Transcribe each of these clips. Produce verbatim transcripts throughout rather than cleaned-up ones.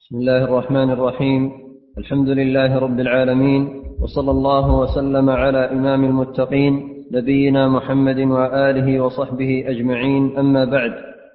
بسم الله الرحمن الرحيم. الحمد لله رب العالمين، وصلى الله وسلم على إمام المتقين نبينا محمد وآله وصحبه أجمعين، أما بعد.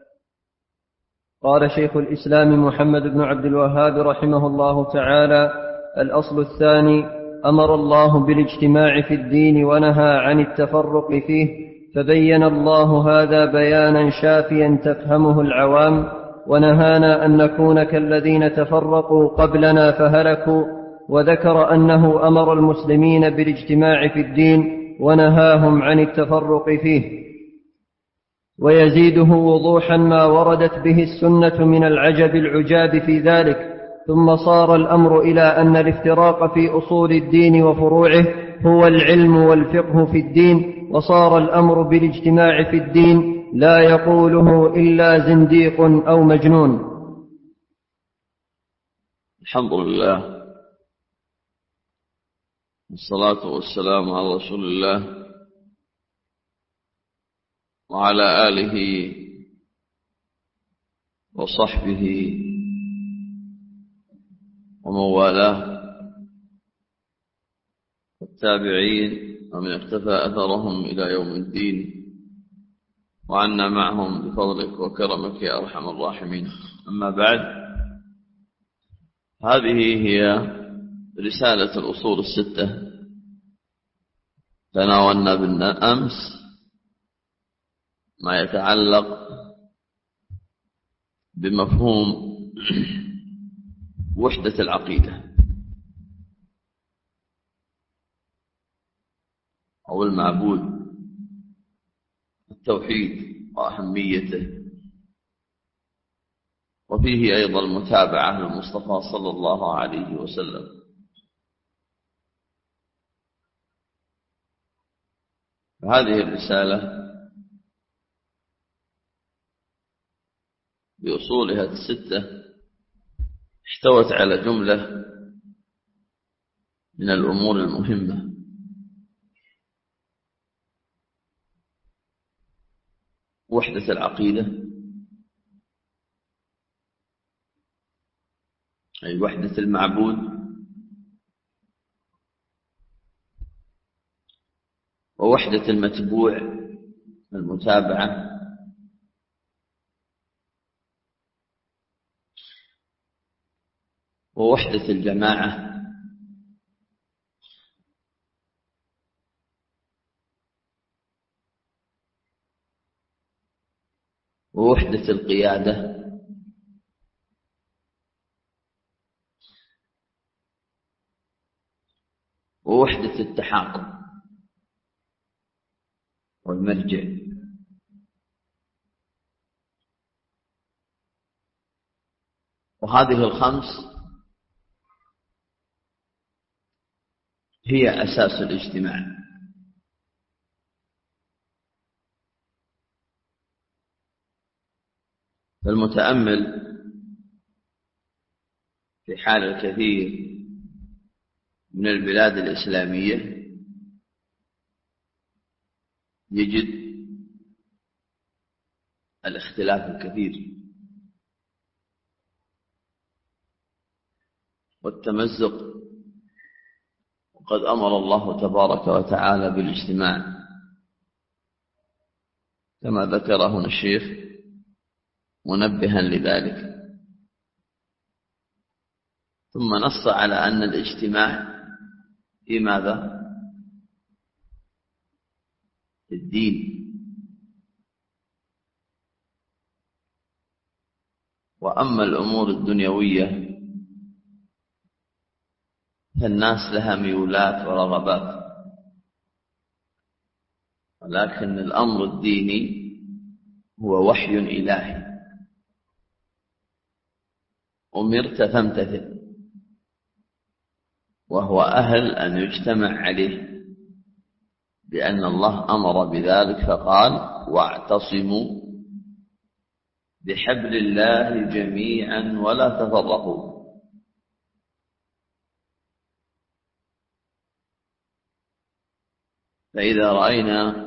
قال شيخ الإسلام محمد بن عبد الوهاب رحمه الله تعالى: الأصل الثاني: أمر الله بالاجتماع في الدين ونهى عن التفرق فيه، فبين الله هذا بيانا شافيا تفهمه العوام، ونهانا أن نكون كالذين تفرقوا قبلنا فهلكوا، وذكر أنه أمر المسلمين بالاجتماع في الدين ونهاهم عن التفرق فيه. ويزيده وضوحا ما وردت به السنة من العجب العجاب في ذلك. ثم صار الأمر إلى أن الافتراق في أصول الدين وفروعه هو العلم والفقه في الدين، وصار الأمر بالاجتماع في الدين لا يقوله إلا زنديق أو مجنون. الحمد لله، والصلاة والسلام على رسول الله وعلى آله وصحبه ومن والاه والتابعين ومن اقتفى أثرهم إلى يوم الدين، وعنا معهم بفضلك وكرمك يا أرحم الراحمين. أما بعد، هذه هي رسالة الأصول الستة. تناولنا بالأمس ما يتعلق بمفهوم وحدة العقيدة أو المعبود، التوحيد وأهميته، وفيه أيضا المتابعة للمصطفى صلى الله عليه وسلم. هذه الرسالة بأصولها الستة احتوت على جملة من الأمور المهمة. وحدة العقيدة، أي وحدة المعبود، ووحدة المتبوع المتابعة، ووحدة الجماعة، ووحدة القيادة، ووحدة التحاكم والمرجع. وهذه الخمس هي أساس الاجتماع. فالمتأمل في حال الكثير من البلاد الإسلامية يجد الاختلاف الكثير والتمزق، وقد أمر الله تبارك وتعالى بالاجتماع كما ذكر هنا الشيخ منبها لذلك. ثم نص على أن الاجتماع في ماذا؟ في الدين. وأما الأمور الدنيوية فالناس لها ميولات ورغبات، ولكن الأمر الديني هو وحي إلهي، أمرت فامتثل، وهو أهل أن يجتمع عليه، لأن الله أمر بذلك فقال: واعتصموا بحبل الله جميعا ولا تفرقوا. فإذا رأينا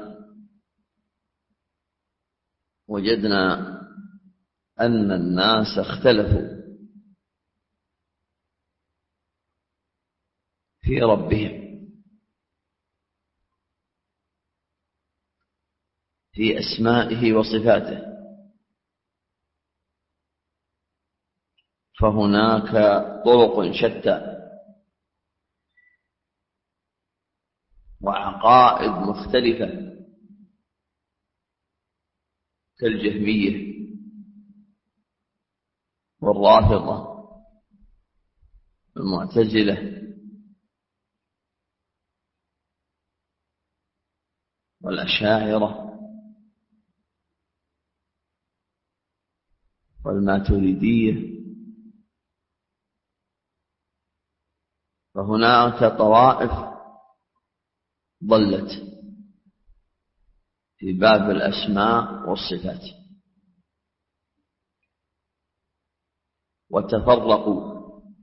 وجدنا أن الناس اختلفوا في ربهم، في أسمائه وصفاته. فهناك طرق شتى وعقائد مختلفة كالجهمية والرافضة والمعتزلة والأشاعرة والماتريدية. فهناك طوائف ضلت في باب الأسماء والصفات وتفرقوا،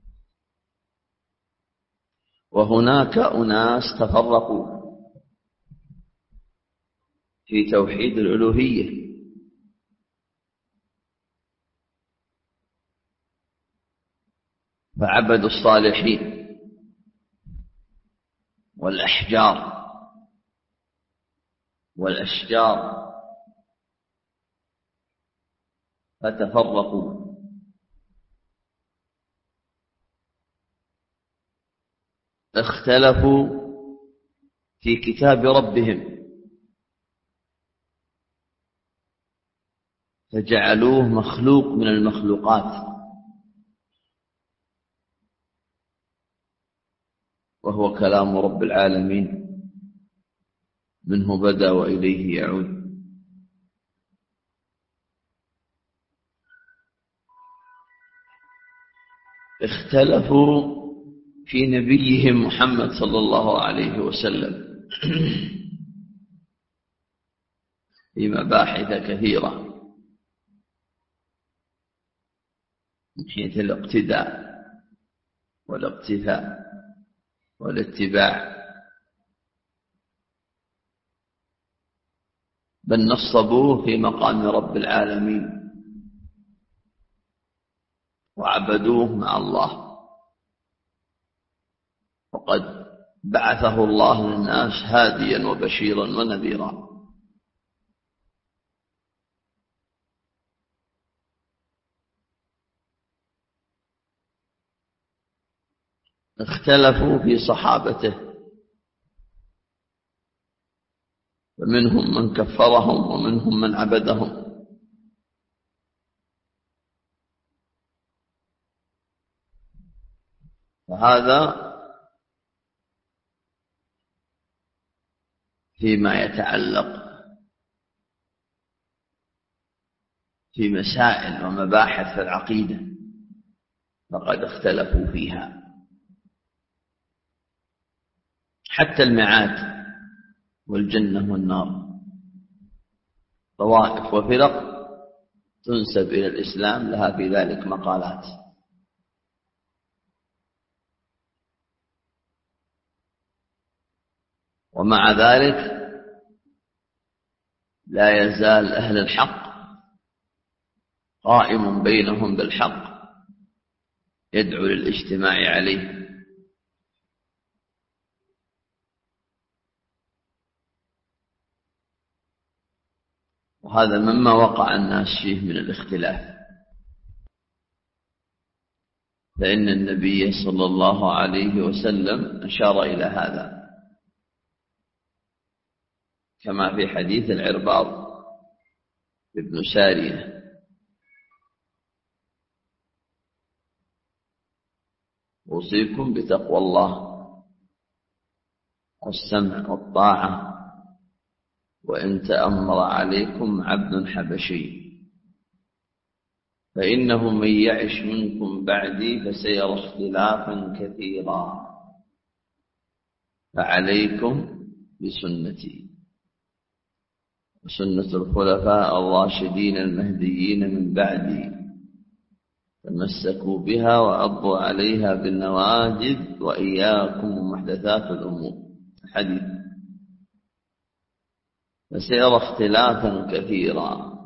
وهناك أناس تفرقوا في توحيد الألوهية، فعبدوا الصالحين والأحجار والأشجار فتفرقوا. اختلفوا في كتاب ربهم فجعلوه مخلوق من المخلوقات، وهو كلام رب العالمين منه بدأ وإليه يعود. اختلفوا في نبيهم محمد صلى الله عليه وسلم في مباحث كثيرة من حيث الاقتداء والاقتفاء والاتباع، بل نصبوه في مقام رب العالمين وعبدوه مع الله، وقد بعثه الله للناس هاديا وبشيرا ونذيرا. اختلفوا في صحابته، فمنهم من كفرهم ومنهم من عبدهم. وهذا فيما يتعلق في مسائل ومباحث العقيدة فقد اختلفوا فيها. حتى المعاد والجنة والنار طوائف وفرق تنسب إلى الإسلام لها في ذلك مقالات. ومع ذلك لا يزال أهل الحق قائم بينهم بالحق يدعو للاجتماع عليه. وهذا مما وقع الناس فيه من الاختلاف، فإن النبي صلى الله عليه وسلم أشار إلى هذا كما في حديث العرباض ابن سارية: أوصيكم بتقوى الله والسمع والطاعة وإن تأمر عليكم عبد حبشي فإنه من يعش منكم بعدي فسيرى اختلافا كثيرا فعليكم بسنتي وسنة الخلفاء الراشدين المهديين من بعدي تمسكوا بها وعضوا عليها بالنواجذ وإياكم ومحدثات الأمور. حديث. فسيرى اختلافا كثيرا.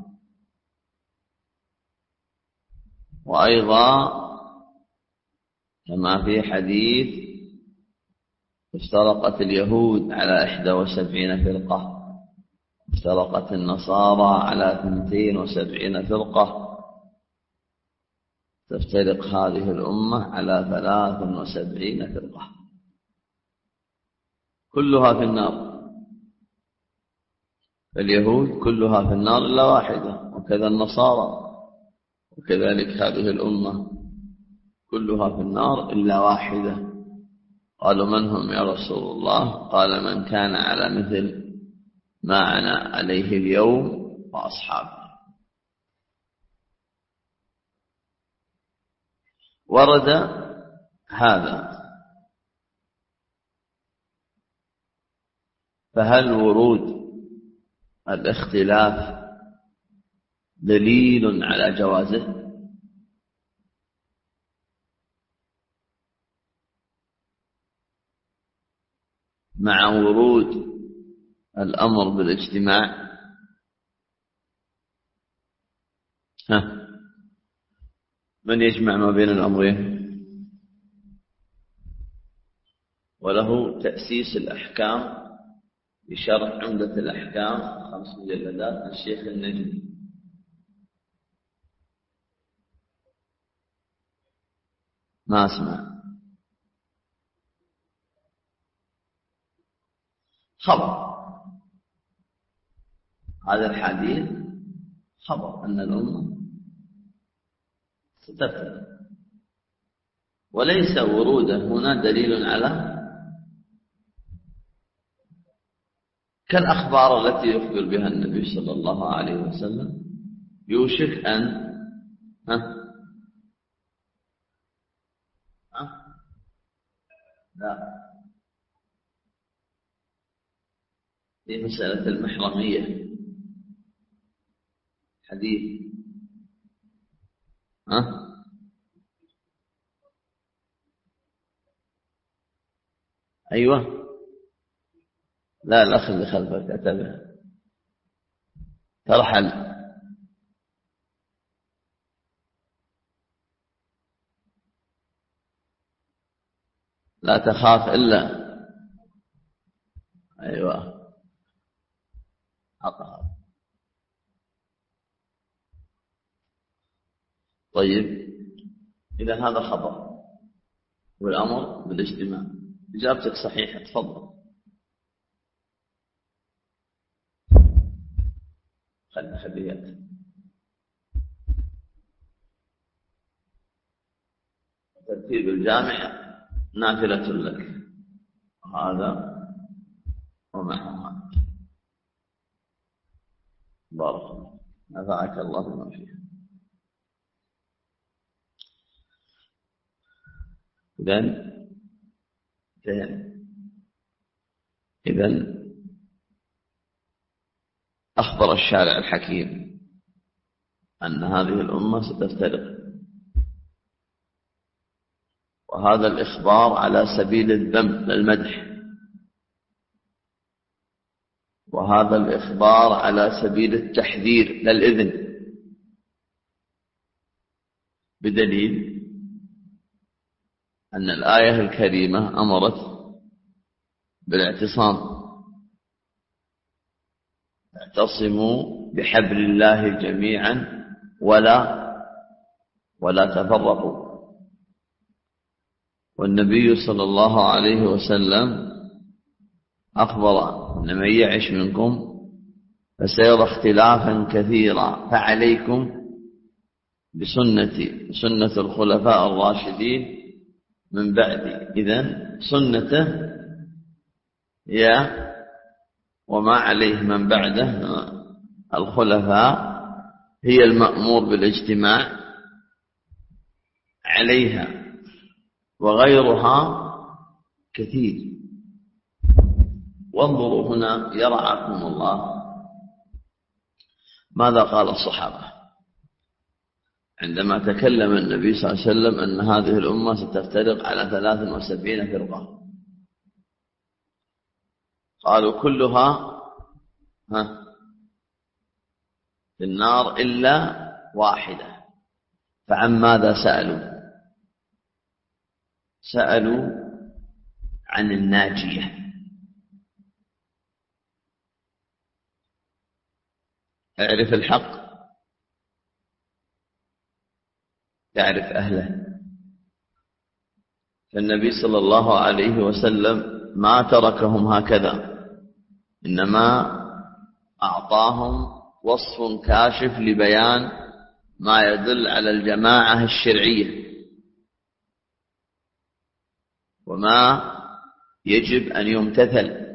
وأيضا كما في حديث افترقت اليهود على إحدى وسبعين فرقة، افترقت النصارى على اثنتين وسبعين فرقة، تفترق هذه الأمة على ثلاث وسبعين فرقة كلها في النار. اليهود كلها في النار إلا واحدة، وكذا النصارى، وكذلك هذه الأمة كلها في النار إلا واحدة. قالوا من هم يا رسول الله؟ قال من كان على مثل ما أنا عليه اليوم وأصحابي. ورد هذا، فهل ورود الاختلاف دليل على جوازه؟ مع ورود الأمر بالاجتماع. ها، من يجمع ما بين الأمرين؟ وله تأسيس الأحكام بشرح عمدة الأحكام خمس مجلدات للشيخ النجمي. ما أسمع. خبر هذا الحديث، خبر أن الأمة ستفترق، وليس وروده هنا دليل على كالأخبار التي يخبر بها النبي صلى الله عليه وسلم. يوشك أن ها ها لا، في مسألة المحرمية حديث ها أيوة. لا، الأخ اللي خلفك أتبع ترحل. لا تخاف إلا أيوة أطهر. طيب، إذا هذا خبر والأمر بالاجتماع. إجابتك صحيحة، تفضل. خلنا خليات ترتيب الجامع نافلة لك، هذا ومع هذا. بارك الله، نفعك الله بما فيه. إذن إذن أخبر الشارع الحكيم أن هذه الأمة ستفترق، وهذا الإخبار على سبيل الذم للمدح، وهذا الإخبار على سبيل التحذير للإذن، بدليل أن الآية الكريمة أمرت بالاعتصام: اعتصموا بحبل الله جميعا ولا ولا تفرقوا. والنبي صلى الله عليه وسلم أخبر أن من يعش منكم فسيرى اختلافا كثيرا، فعليكم بسنتي سنة الخلفاء الراشدين من بعدي. إذن سنته هي وما عليه من بعده الخلفاء هي المأمور بالاجتماع عليها، وغيرها كثير. وانظروا هنا يرعاكم الله ماذا قال الصحابة عندما تكلم النبي صلى الله عليه وسلم أن هذه الأمة ستفترق على ثلاث وسبعين فرقة. قالوا كلها ها في النار إلا واحدة. فعن ماذا سألوا؟ سألوا عن الناجية. اعرف الحق تعرف أهله. فالنبي صلى الله عليه وسلم ما تركهم هكذا، إنما أعطاهم وصف كاشف لبيان ما يدل على الجماعة الشرعية وما يجب أن يمتثل.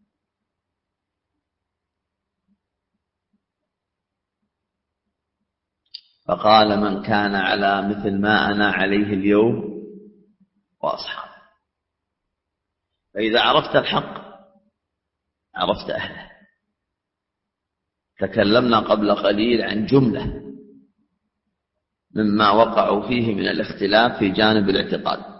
فقال: من كان على مثل ما أنا عليه اليوم وأصحابه. فإذا عرفت الحق عرفت أهله. تكلمنا قبل قليل عن جملة مما وقعوا فيه من الاختلاف في جانب الاعتقاد،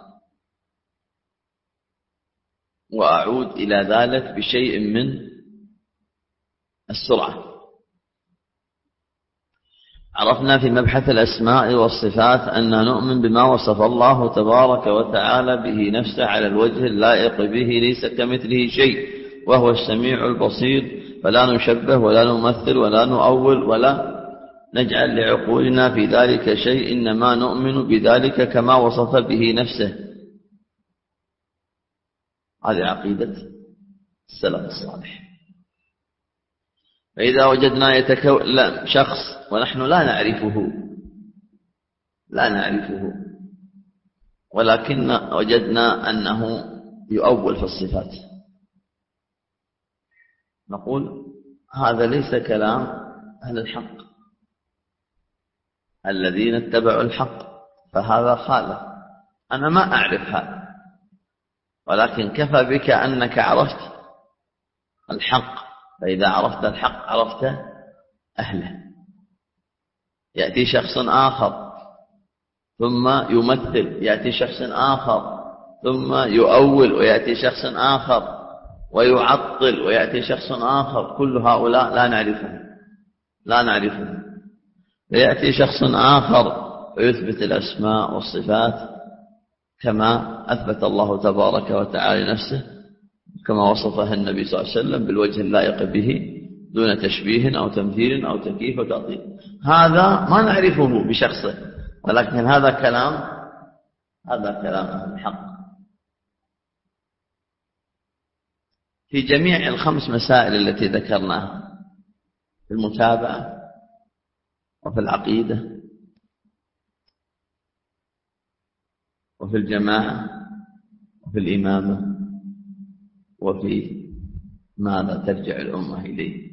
وأعود إلى ذلك بشيء من السرعة. عرفنا في مبحث الأسماء والصفات أن نؤمن بما وصف الله تبارك وتعالى به نفسه على الوجه اللائق به، ليس كمثله شيء وهو السميع البصير، فلا نشبه ولا نمثل ولا نؤول ولا نجعل لعقولنا في ذلك شيء، إنما نؤمن بذلك كما وصف به نفسه. هذه عقيدة السلف الصالح. فإذا وجدنا يتكلم شخص ونحن لا نعرفه لا نعرفه ولكن وجدنا أنه يؤول في الصفات، نقول هذا ليس كلام أهل الحق الذين اتبعوا الحق، فهذا خالف. أنا ما أعرف هذا، ولكن كفى بك أنك عرفت الحق. فإذا عرفت الحق عرفت أهله. يأتي شخص آخر ثم يمثل، يأتي شخص آخر ثم يؤول، ويأتي شخص آخر ويعطل، ويأتي شخص آخر. كل هؤلاء لا نعرفهم لا نعرفهم ويأتي شخص آخر ويثبت الأسماء والصفات كما أثبت الله تبارك وتعالى نفسه، كما وصفها النبي صلى الله عليه وسلم بالوجه اللائق به دون تشبيه أو تمثيل أو تكييف أو تعطيل. هذا ما نعرفه بشخصه، ولكن هذا كلام هذا كلام أهل الحق. في جميع الخمس مسائل التي ذكرناها، في المتابعة وفي العقيدة وفي الجماعة وفي الإمامة وفي ماذا ترجع الأمة إليه،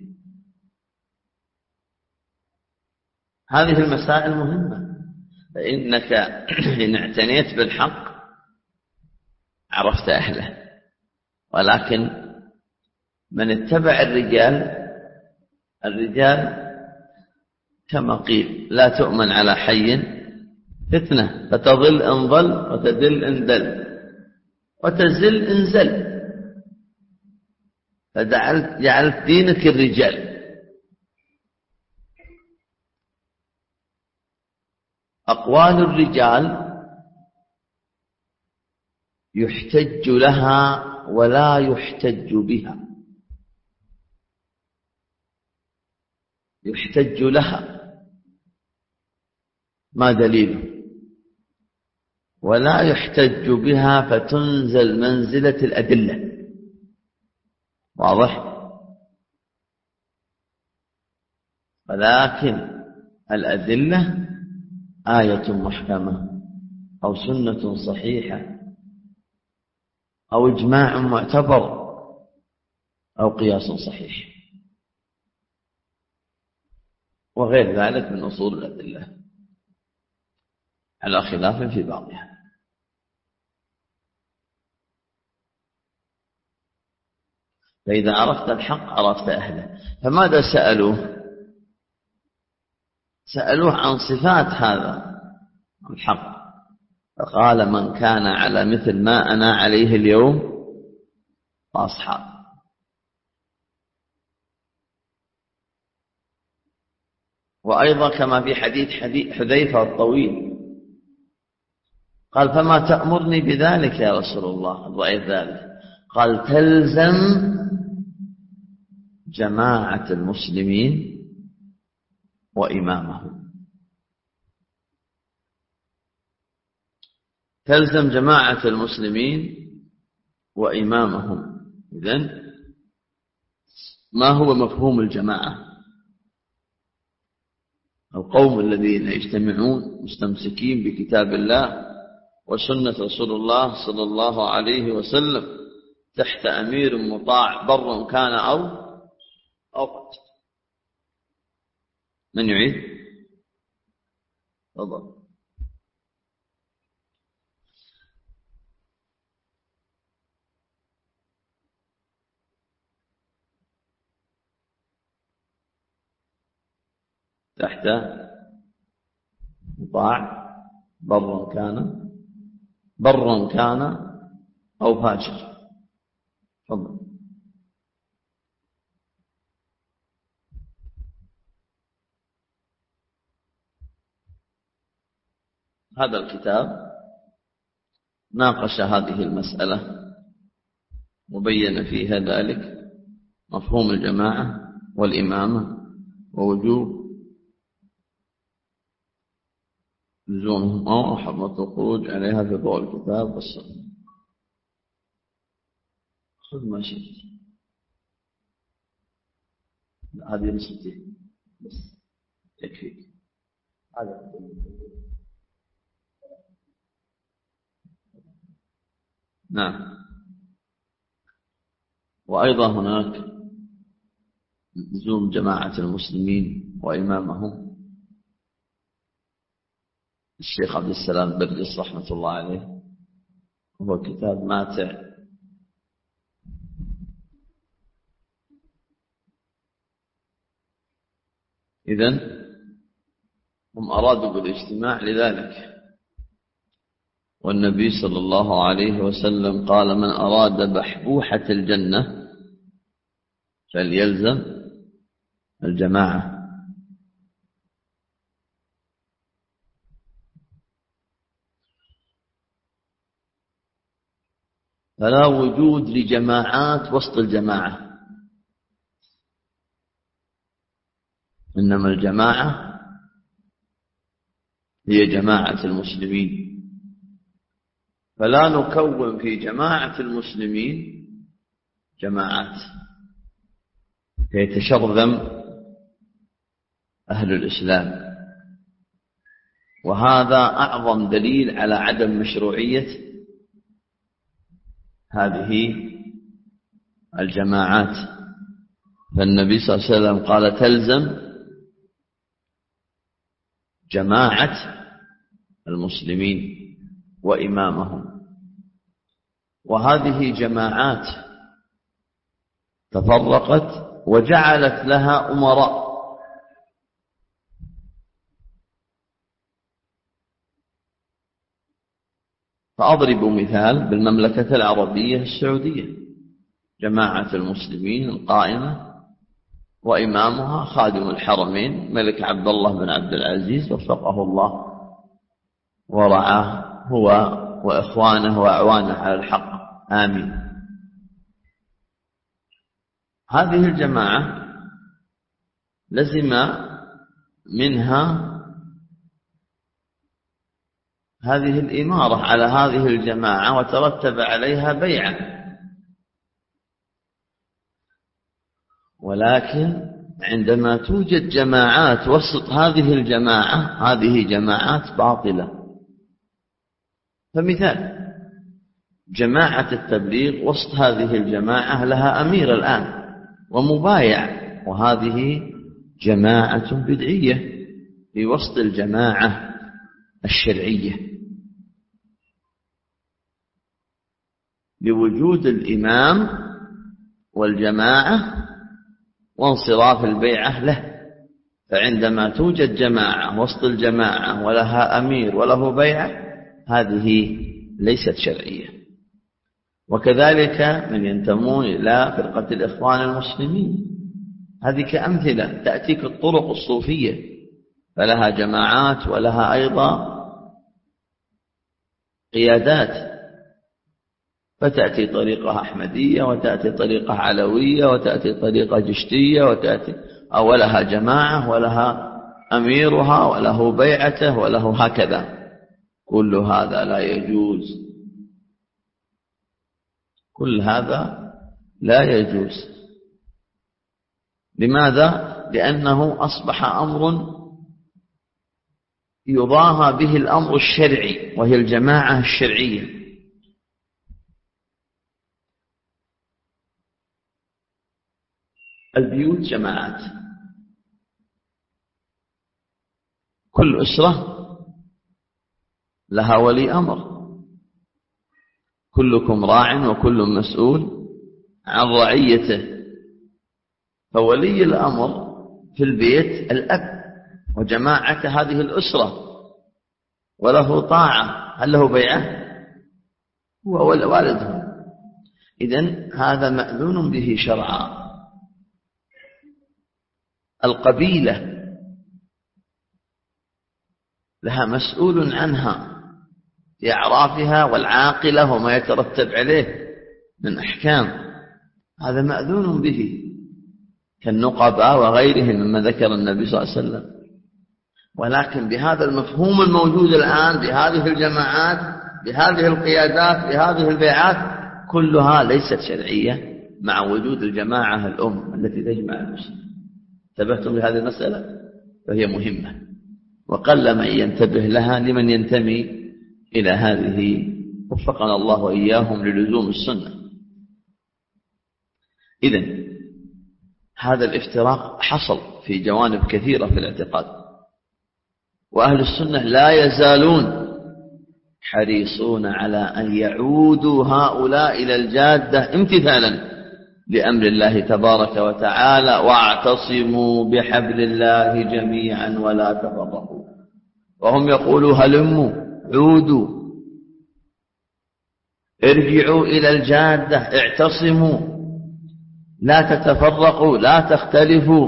هذه المسائل مهمة. فإنك إن اعتنيت بالحق عرفت أهله. ولكن من اتبع الرجال الرجال كما قيل لا تؤمن على حي فتنة، فتضل إن ضل وتدل إن دل وتزل إن زل. فجعلت جعلت دينك الرجال. أقوال الرجال يحتج لها ولا يحتج بها. يحتج لها ما دليله، ولا يحتج بها فتنزل منزلة الأدلة. واضح؟ ولكن الأدلة آية محكمة أو سنة صحيحة أو إجماع معتبر أو قياس صحيح وغير ذلك من أصول الأدلة على خلاف في بعضها. فإذا عرفت الحق عرفت أهله. فماذا سألوه؟ سألوه عن صفات هذا الحق، فقال: من كان على مثل ما أنا عليه اليوم فأصحاب. وأيضا كما في حديث حذيفة الطويل قال فما تأمرني بذلك يا رسول الله؟ رأيت ذلك. قال تلزم جماعة المسلمين وإمامهم. تلزم جماعة المسلمين وإمامهم. إذن ما هو مفهوم الجماعة؟ القوم الذين يجتمعون مستمسكين بكتاب الله وسنة رسول الله صلى الله عليه وسلم تحت أمير مطاع بر كان أو أو فاجر. من يعيد؟ تفضل. تحت مطاع بر كان برا كان أو فاجر. تفضل. هذا الكتاب ناقش هذه المسألة وبين فيها ذلك مفهوم الجماعة والإمامة ووجوب لزومهم أو حرمة الخروج عليها في ضوء الكتاب والسنة. خذ ما شئت. هذه نسبتي بس يكفيك. هذا نعم. وأيضا هناك لزوم جماعة المسلمين وإمامهم. الشيخ عبد السلام برجس رحمة الله عليه هو كتاب ماتع إذن هم أرادوا بالاجتماع لذلك. والنبي صلى الله عليه وسلم قال من أراد بحبوحة الجنة فليلزم الجماعة. فلا وجود لجماعات وسط الجماعة، إنما الجماعة هي جماعة المسلمين. فلا نكون في جماعة المسلمين جماعات فيتشرذم أهل الإسلام. وهذا أعظم دليل على عدم مشروعية هذه الجماعات. فالنبي صلى الله عليه وسلم قال تلزم جماعة المسلمين وإمامهم. وهذه جماعات تفرقت وجعلت لها أمراء. فأضرب مثال بالمملكة العربية السعودية، جماعة المسلمين القائمة وإمامها خادم الحرمين ملك عبد الله بن عبد العزيز وفقه الله ورعاه هو وإخوانه وأعوانه على الحق، آمين. هذه الجماعة لزم منها هذه الإمارة على هذه الجماعة وترتب عليها بيعة. ولكن عندما توجد جماعات وسط هذه الجماعة هذه جماعات باطلة. فمثال جماعة التبليغ وسط هذه الجماعة لها أمير الآن ومبايع، وهذه جماعة بدعية في وسط الجماعة الشرعية لوجود الإمام والجماعة وانصراف البيعة له. فعندما توجد جماعة وسط الجماعة ولها أمير وله بيعة هذه ليست شرعية. وكذلك من ينتمون إلى فرقة الإخوان المسلمين، هذه كأمثلة تأتيك الطرق الصوفية فلها جماعات ولها أيضا قيادات، فتأتي طريقة أحمدية وتأتي طريقة علوية وتأتي طريقة جشتية وتأتي أو لها جماعة ولها أميرها وله بيعته وله هكذا. كل هذا لا يجوز، كل هذا لا يجوز. لماذا؟ لأنه أصبح أمر يضاهى به الأمر الشرعي وهي الجماعة الشرعية. البيوت جماعات، كل أسرة لها ولي أمر، كلكم راع وكل مسؤول عن رعيته. فولي الأمر في البيت الأب وجماعة هذه الأسرة، وله طاعة. هل له بيعة؟ هو والده. إذن هذا مأذون به شرعا. القبيلة لها مسؤول عنها في أعرافها والعاقلة وما يترتب عليه من أحكام، هذا مأذون به كالنقباء وغيرهم مما ذكر النبي صلى الله عليه وسلم. ولكن بهذا المفهوم الموجود الآن، بهذه الجماعات، بهذه القيادات، بهذه البيعات، كلها ليست شرعية مع وجود الجماعة الأم التي تجمع المسلمين. انتبهتم لهذه المسألة؟ فهي مهمة، وقل من ينتبه لها لمن ينتمي إلى هذه. وفقنا الله وإياهم للزوم السنة. إذن هذا الافتراق حصل في جوانب كثيرة في الاعتقاد، وأهل السنة لا يزالون حريصون على أن يعودوا هؤلاء إلى الجادة امتثالا لأمر الله تبارك وتعالى: واعتصموا بحبل الله جميعا ولا تفرقوا. وهم يقولوا: هلموا، عودوا، ارجعوا إلى الجادة، اعتصموا، لا تتفرقوا، لا تختلفوا.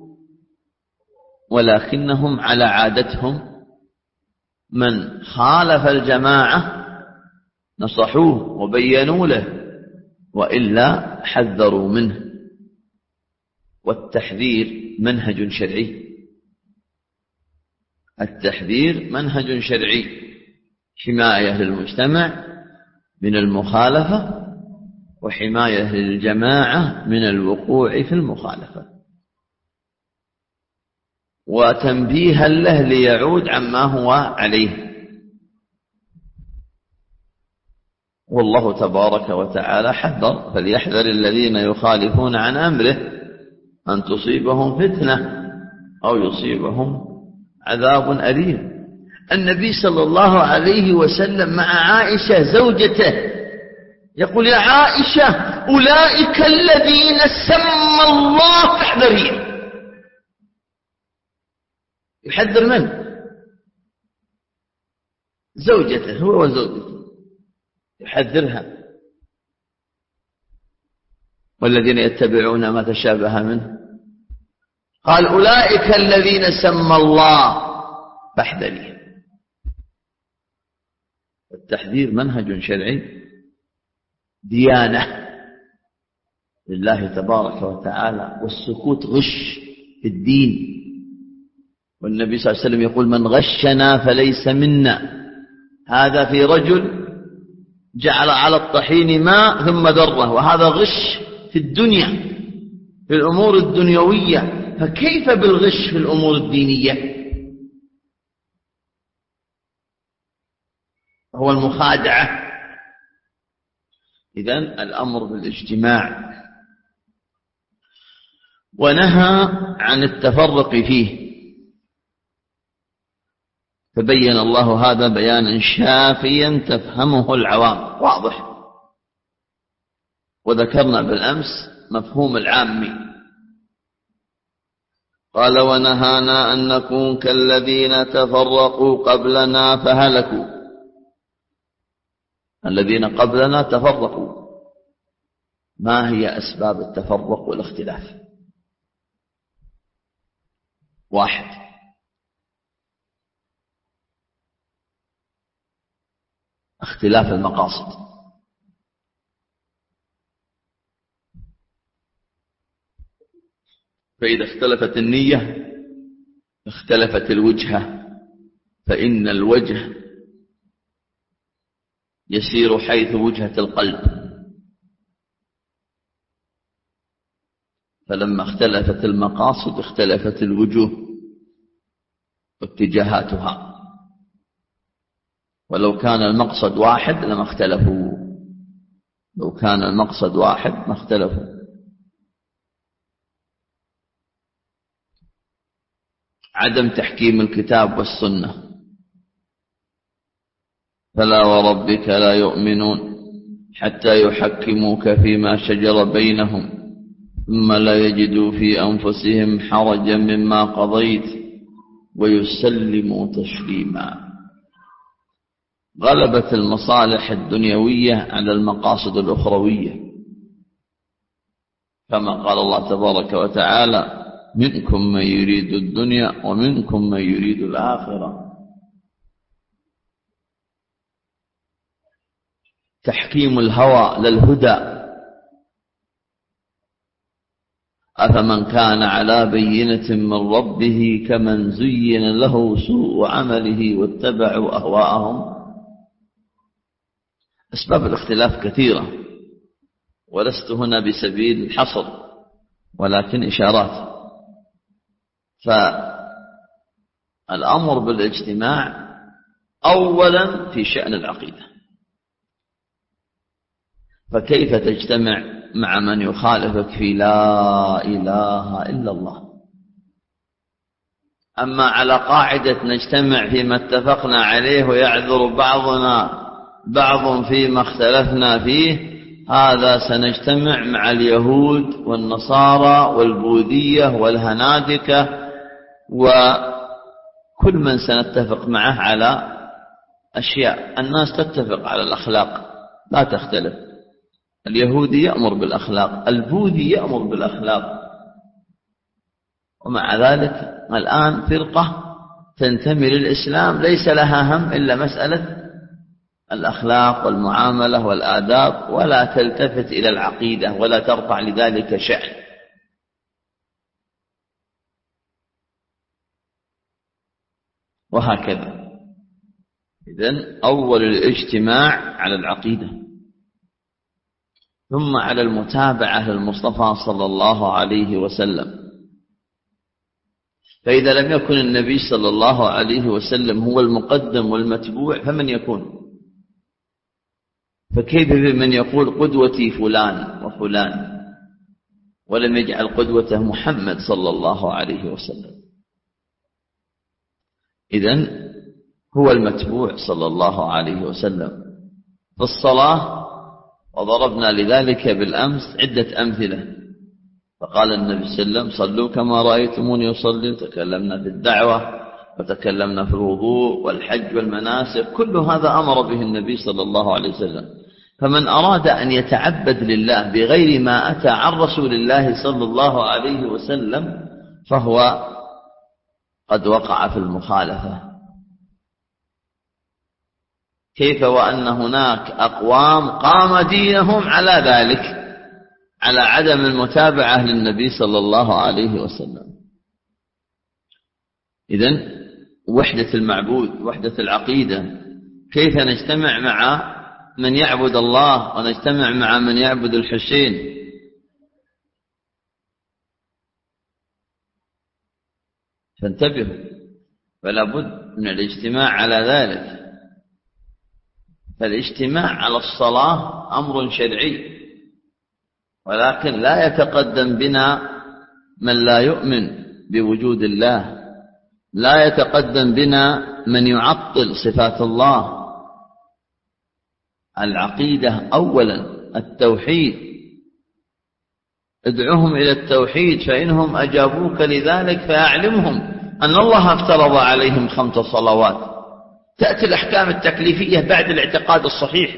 ولكنهم على عادتهم من خالف الجماعة نصحوه وبينوا له، وإلا حذروا منه. والتحذير منهج شرعي، التحذير منهج شرعي، حماية للمجتمع من المخالفة، وحماية للجماعة من الوقوع في المخالفة، وتنبيها له ليعود عما هو عليه. والله تبارك وتعالى حذر: فليحذر الذين يخالفون عن أمره أن تصيبهم فتنة أو يصيبهم عذاب أليم. النبي صلى الله عليه وسلم مع عائشة زوجته يقول: يا عائشة، أولئك الذين سمى الله فاحذرين. يحذر من؟ زوجته، هو وزوجته يحذرها. والذين يتبعون ما تشابه منه، قال: أولئك الذين سمى الله فاحذرين. التحذير منهج شرعي، ديانة لله تبارك وتعالى. والسكوت غش في الدين. والنبي صلى الله عليه وسلم يقول: من غشنا فليس منا. هذا في رجل جعل على الطحين ماء ثم ذره، وهذا غش في الدنيا، في الأمور الدنيوية، فكيف بالغش في الأمور الدينية؟ هو المخادعة. إذن الأمر بالاجتماع، ونهى عن التفرق فيه. فبين الله هذا بيانا شافيا تفهمه العوام، واضح. وذكرنا بالأمس مفهوم العامي. قال: ونهانا أن نكون كالذين تفرقوا قبلنا فهلكوا. الذين قبلنا تفرقوا. ما هي أسباب التفرق والاختلاف؟ واحد: اختلاف المقاصد. فإذا اختلفت النية اختلفت الوجهة، فإن الوجه يسير حيث وجهة القلب، فلما اختلفت المقاصد اختلفت الوجوه واتجاهاتها. ولو كان المقصد واحد لما اختلفوا، لو كان المقصد واحد ما اختلفوا. عدم تحكيم الكتاب والسنة. فلا وربك لا يؤمنون حتى يحكموك فيما شجر بينهم ثم لا يجدوا في أنفسهم حرجا مما قضيت ويسلموا تسليما. غلبت المصالح الدنيوية على المقاصد الأخروية، كما قال الله تبارك وتعالى: منكم من يريد الدنيا ومنكم من يريد الآخرة. تحكيم الهوى للهدى. أفمن كان على بينة من ربه كمن زين له سوء عمله واتبعوا أهواءهم. أسباب الاختلاف كثيرة، ولست هنا بسبيل الحصر ولكن إشارات. فالأمر بالاجتماع أولا في شأن العقيدة، فكيف تجتمع مع من يخالفك في لا إله إلا الله؟ أما على قاعدة نجتمع فيما اتفقنا عليه ويعذر بعضنا بعض فيما اختلفنا فيه، هذا سنجتمع مع اليهود والنصارى والبوذية والهنادكة وكل من سنتفق معه على أشياء. الناس تتفق على الأخلاق لا تختلف، اليهودي يأمر بالأخلاق، البوذي يأمر بالأخلاق، ومع ذلك الآن فرقة تنتمي للإسلام ليس لها هم إلا مسألة الأخلاق والمعاملة والآداب، ولا تلتفت إلى العقيدة ولا ترفع لذلك شأن. وهكذا. إذن أول الاجتماع على العقيدة، ثم على المتابعة للمصطفى صلى الله عليه وسلم. فإذا لم يكن النبي صلى الله عليه وسلم هو المقدم والمتبوع فمن يكون؟ فكيف بمن يقول قدوتي فلان وفلان ولم يجعل قدوته محمد صلى الله عليه وسلم؟ إذن هو المتبوع صلى الله عليه وسلم. في الصلاة، وضربنا لذلك بالأمس عدة أمثلة، فقال النبي صلى الله عليه وسلم: صلوا كما رأيتموني يصلي. تكلمنا في الدعوة وتكلمنا في الوضوء والحج والمناسك، كل هذا أمر به النبي صلى الله عليه وسلم. فمن أراد أن يتعبد لله بغير ما أتى عن رسول الله صلى الله عليه وسلم فهو قد وقع في المخالفة. كيف وأن هناك أقوام قام دينهم على ذلك، على عدم المتابعة للنبي صلى الله عليه وسلم. إذن وحدة المعبود، وحدة العقيدة. كيف نجتمع مع من يعبد الله ونجتمع مع من يعبد الحسين؟ فانتبهوا، فلا بد من الاجتماع على ذلك. فالاجتماع على الصلاة أمر شرعي، ولكن لا يتقدم بنا من لا يؤمن بوجود الله، لا يتقدم بنا من يعطل صفات الله. العقيدة أولا التوحيد، ادعوهم إلى التوحيد فإنهم أجابوك لذلك فأعلمهم أن الله افترض عليهم خمس صلوات. تأتي الأحكام التكليفية بعد الاعتقاد الصحيح.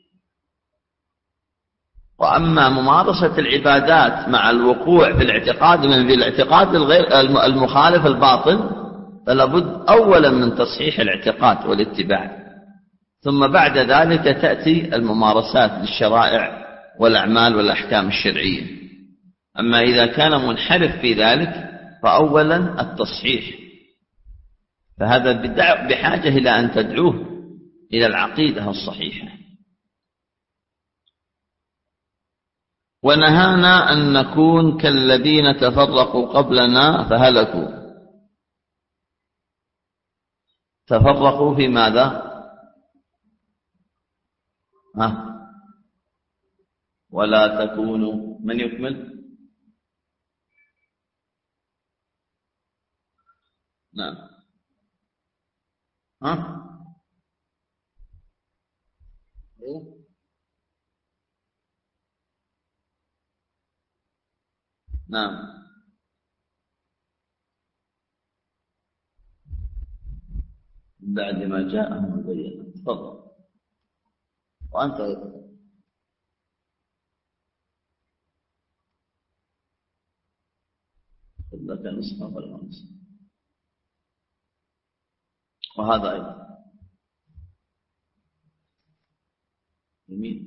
وأما ممارسة العبادات مع الوقوع في الاعتقاد من في الاعتقاد الغير المخالف الباطل، فلا بد أولا من تصحيح الاعتقاد والاتباع، ثم بعد ذلك تأتي الممارسات للشرائع والأعمال والأحكام الشرعية. أما إذا كان منحرف في ذلك فأولا التصحيح، فهذا بحاجة إلى أن تدعوه إلى العقيدة الصحيحة. ونهانا أن نكون كالذين تفرقوا قبلنا فهلكوا. تفرقوا في ماذا؟ ها؟ ولا تكونوا، من يكمل؟ نعم. ها؟ نعم. بعد ما جاءهم البينات. تفضل. وأنت أيضا. لك نصف ولا نصف. وهذا أيضا يمين.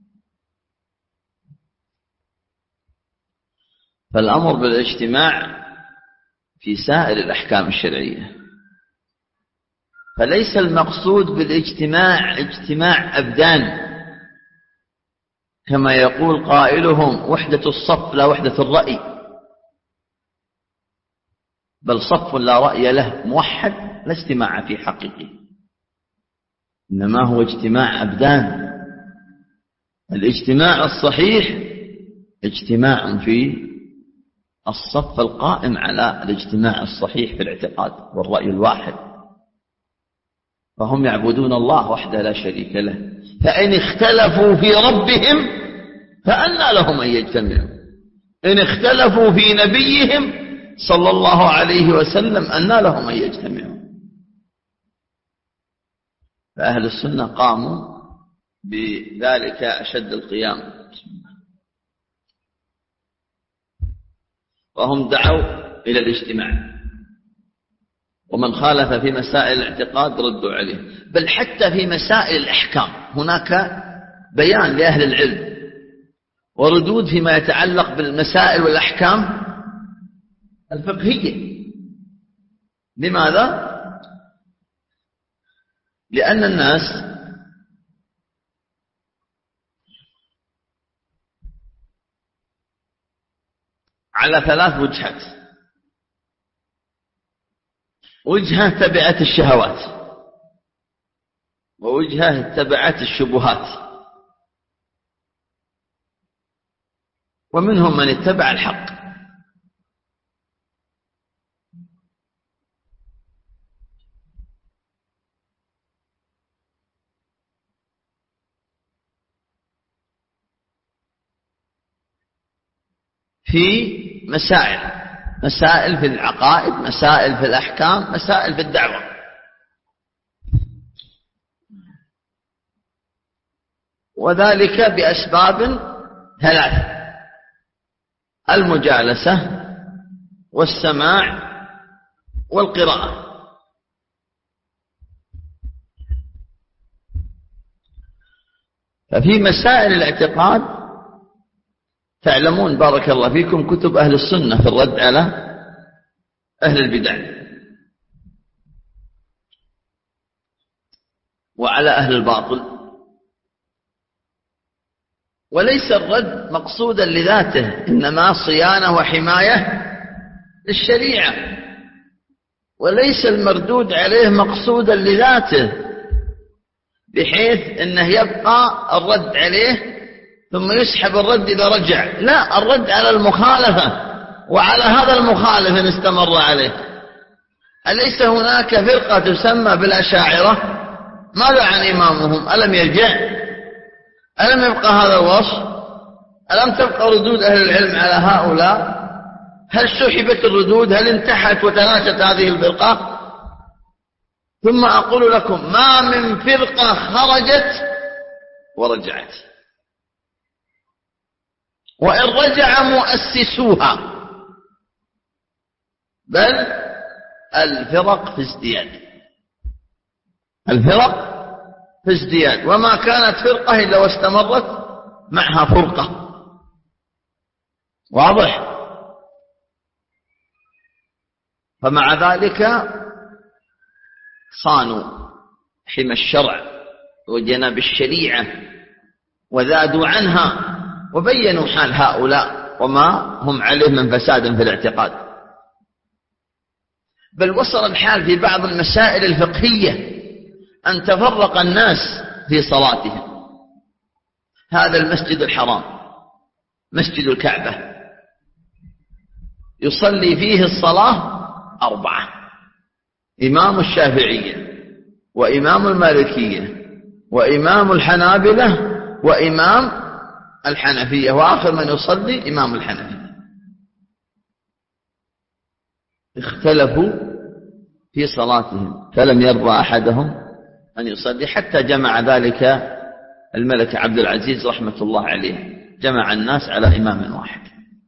فالأمر بالاجتماع في سائر الأحكام الشرعية، فليس المقصود بالاجتماع اجتماع أبدان كما يقول قائلهم وحدة الصف لا وحدة الرأي، بل صف لا رأي له موحد لا اجتماع في حقيقه، إنما هو اجتماع أبدان. الاجتماع الصحيح اجتماع في الصف القائم على الاجتماع الصحيح في الاعتقاد والرأي الواحد، فهم يعبدون الله وحده لا شريك له، فإن اختلفوا في ربهم فأنى لهم أن يجتمعوا، إن اختلفوا في نبيهم صلى الله عليه وسلم أنى لهم أن يجتمعوا. فأهل السنة قاموا بذلك أشد القيام، وهم دعوا إلى الاجتماع، ومن خالف في مسائل الاعتقاد ردوا عليه، بل حتى في مسائل الأحكام هناك بيان لأهل العلم وردود فيما يتعلق بالمسائل والأحكام الفقهية. لماذا؟ لأن الناس على ثلاث وجهات: وجهة تبعت الشهوات، ووجهة اتبعت الشبهات، ومنهم من اتبع الحق. في مسائل مسائل في العقائد، مسائل في الأحكام، مسائل في الدعوة. وذلك بأسباب ثلاث: المجالسة والسماع والقراءة. ففي مسائل الاعتقاد تعلمون بارك الله فيكم كتب أهل السنة في الرد على أهل البدع وعلى أهل الباطل، وليس الرد مقصودا لذاته، إنما صيانة وحماية للشريعة، وليس المردود عليه مقصودا لذاته بحيث أنه يبقى الرد عليه ثم يسحب الرد إذا رجع. لا، الرد على المخالفة، وعلى هذا المخالف إن استمر عليه. أليس هناك فرقة تسمى بالأشاعرة؟ ماذا عن إمامهم؟ ألم يرجع؟ ألم يبقى هذا الوصف؟ ألم تبقى ردود أهل العلم على هؤلاء؟ هل سحبت الردود؟ هل انتحت وتناشت هذه الفرقة؟ ثم أقول لكم ما من فرقة خرجت ورجعت، وإن رجع مؤسسوها، بل الفرق في ازدياد. الفرق في ازدياد، وما كانت فرقة إلا واستمرت معها فرقة. واضح؟ فمع ذلك صانوا حمى الشرع وجنب الشريعة وذادوا عنها وبينوا حال هؤلاء وما هم عليه من فساد في الاعتقاد. بل وصل الحال في بعض المسائل الفقهية أن تفرق الناس في صلاتهم. هذا المسجد الحرام مسجد الكعبة يصلي فيه الصلاة أربعة: إمام الشافعية وإمام المالكية وإمام الحنابلة وإمام الحنفية، وآخر من يصلي إمام الحنفية. اختلفوا في صلاتهم فلم يرضى أحدهم أن يصلي، حتى جمع ذلك الملك عبد العزيز رحمة الله عليه، جمع الناس على إمام واحد.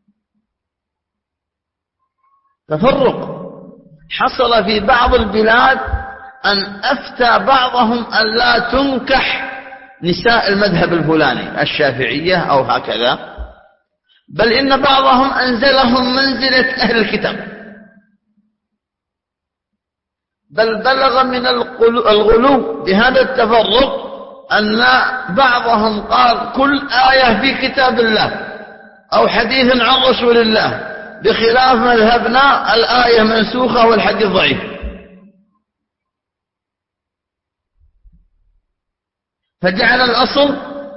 تفرق حصل في بعض البلاد أن أفتى بعضهم أن لا تنكح نساء المذهب الفلاني الشافعية أو هكذا، بل إن بعضهم أنزلهم منزلة أهل الكتاب، بل بلغ من الغلو بهذا التفرق أن بعضهم قال كل آية في كتاب الله أو حديث عن رسول الله بخلاف مذهبنا الآية منسوخة والحديث ضعيف. فجعل الأصل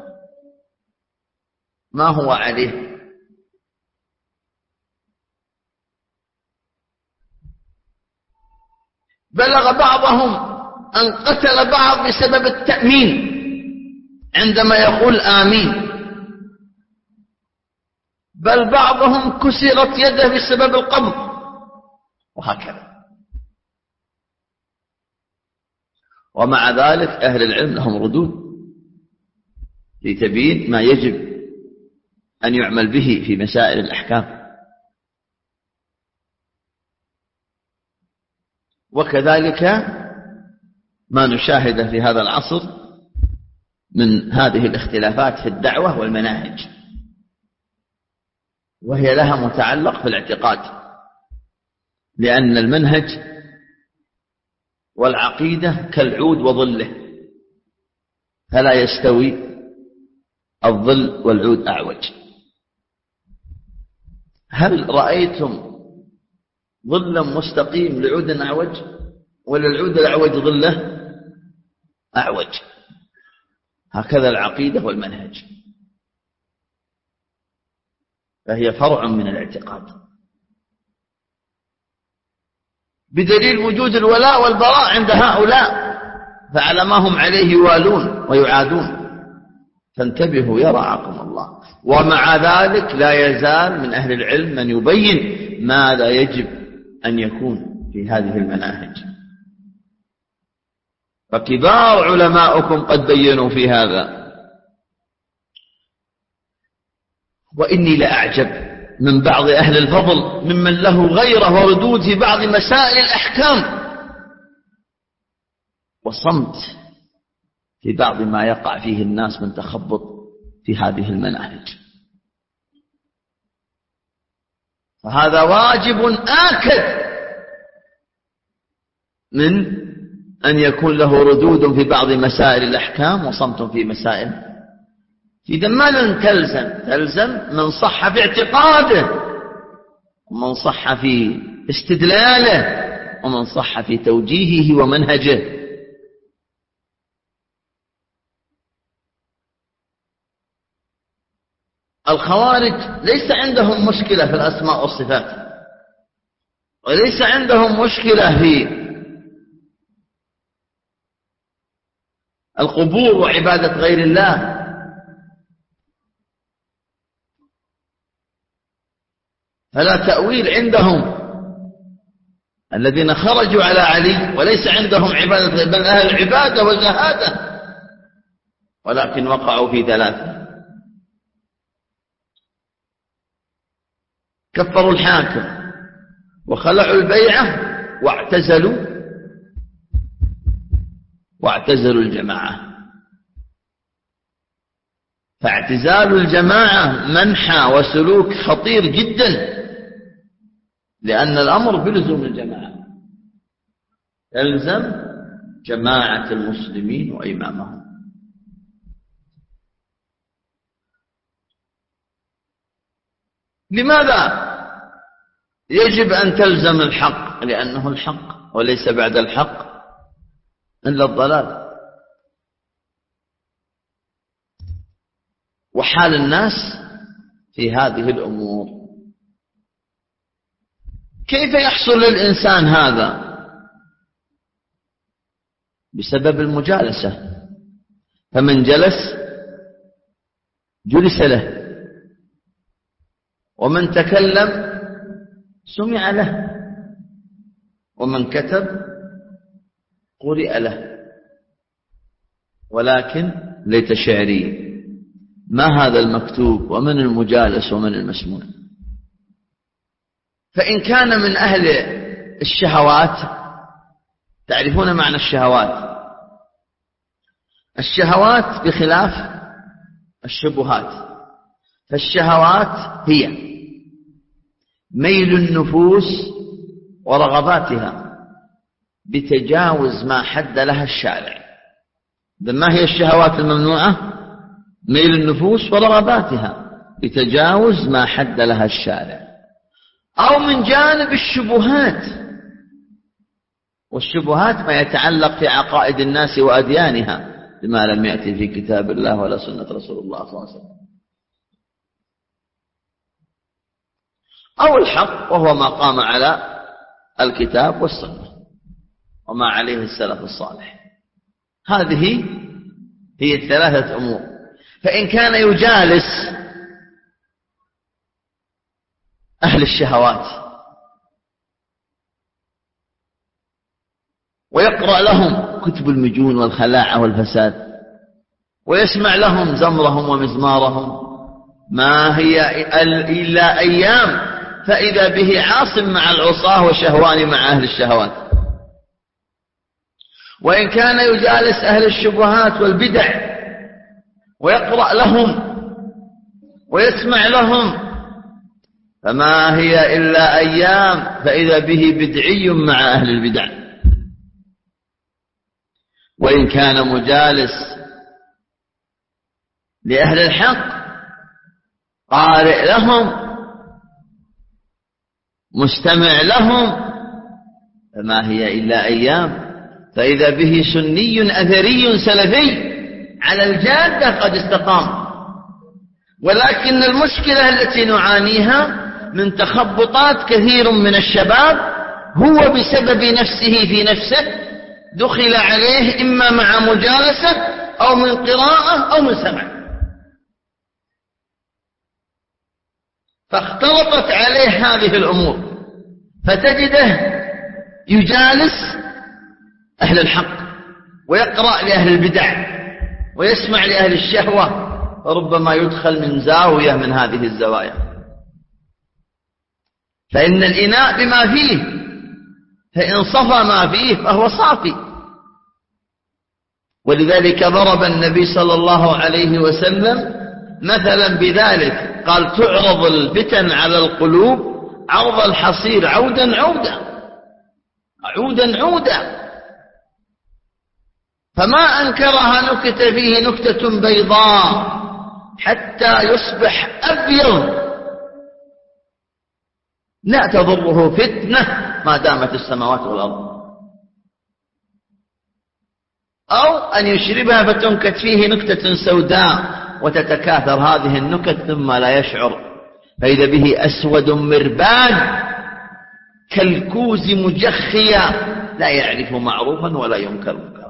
ما هو عليه. بلغ بعضهم أن قتل بعض بسبب التأمين عندما يقول آمين، بل بعضهم كسرت يده بسبب القبض، وهكذا. ومع ذلك أهل العلم لهم ردود لتبيين ما يجب أن يعمل به في مسائل الأحكام. وكذلك ما نشاهده في هذا العصر من هذه الاختلافات في الدعوة والمناهج، وهي لها متعلق في الاعتقاد، لأن المنهج والعقيدة كالعود وظله، فلا يستوي الظل والعود أعوج. هل رأيتم ظلا مستقيم لعود أعوج، ولا العود الأعوج ظله أعوج؟ هكذا العقيدة والمنهج، فهي فرع من الاعتقاد، بدليل وجود الولاء والبراء عند هؤلاء، فعلى ما هم عليه يوالون ويعادون. فانتبهوا يا رعاكم الله. ومع ذلك لا يزال من أهل العلم من يبين ماذا يجب أن يكون في هذه المناهج، فكبار علماؤكم قد بينوا في هذا. وإني لأعجب من بعض أهل الفضل ممن له غيره وردود في بعض مسائل الأحكام، وصمت في بعض ما يقع فيه الناس من تخبط في هذه المناهج. فهذا واجب آكد من أن يكون له ردود في بعض مسائل الأحكام وصمت في مسائل. إذا من تلزم تلزم من صح في اعتقاده، ومن صح في استدلاله، ومن صح في توجيهه ومنهجه. الخوارج ليس عندهم مشكلة في الأسماء والصفات، وليس عندهم مشكلة في القبور وعبادة غير الله، فلا تأويل عندهم. الذين خرجوا على علي وليس عندهم عبادة بل أهل العبادة والزهادة، ولكن وقعوا في ثلاثة: كفروا الحاكم وخلعوا البيعة واعتزلوا واعتزلوا الجماعة. فاعتزال الجماعة منحى وسلوك خطير جدا، لأن الأمر بلزوم الجماعة، يلزم جماعة المسلمين وإمامهم. لماذا يجب أن تلزم الحق؟ لأنه الحق، وليس بعد الحق إلا الضلال. وحال الناس في هذه الأمور، كيف يحصل للإنسان هذا؟ بسبب المجالسة. فمن جلس جلس له، ومن تكلم سمع له، ومن كتب قرئ له. ولكن ليت شعري ما هذا المكتوب، ومن المجالس ومن المسموع. فإن كان من أهل الشهوات، تعرفون معنى الشهوات، الشهوات بخلاف الشبهات. فالشهوات هي ميل النفوس ورغباتها بتجاوز ما حد لها الشارع. ما هي الشهوات الممنوعة؟ ميل النفوس ورغباتها بتجاوز ما حد لها الشارع. أو من جانب الشبهات، والشبهات ما يتعلق في عقائد الناس وأديانها بما لم يأتي في كتاب الله ولا سنة رسول الله صلى الله عليه وسلم. أو الحق، وهو ما قام على الكتاب والسنة وما عليه السلف الصالح. هذه هي الثلاثة أمور. فإن كان يجالس أهل الشهوات ويقرأ لهم كتب المجون والخلاعة والفساد، ويسمع لهم زمرهم ومزمارهم، ما هي إلا أيام فإذا به عاصم مع العصاة وشهوان مع أهل الشهوات. وإن كان يجالس أهل الشبهات والبدع ويقرأ لهم ويسمع لهم، فما هي إلا أيام فإذا به بدعي مع أهل البدع. وإن كان مجالس لأهل الحق قارئ لهم مستمع لهم، فما هي إلا أيام فإذا به سني أثري سلفي على الجادة قد استقام. ولكن المشكلة التي نعانيها من تخبطات كثير من الشباب هو بسبب نفسه في نفسه دخل عليه إما مع مجالسة أو من قراءة أو من سمع، فاختلطت عليه هذه الأمور، فتجده يجالس أهل الحق ويقرأ لأهل البدع ويسمع لأهل الشهوة، وربما يدخل من زاوية من هذه الزوايا. فإن الإناء بما فيه، فإن صفى ما فيه فهو صافي. ولذلك ضرب النبي صلى الله عليه وسلم مثلا بذلك، قال تعرض الفتن على القلوب عرض الحصير عودا عودا عودا عودا، فما أنكرها نكت فيه نكتة بيضاء حتى يصبح أبيض لا تضره فتنة ما دامت السماوات والأرض. أو أن يشربها فتنكت فيه نكتة سوداء وتتكاثر هذه النكت ثم لا يشعر، فإذا به أسود مرباد كالكوز مجخيا لا يعرف معروفا ولا ينكر منكرا.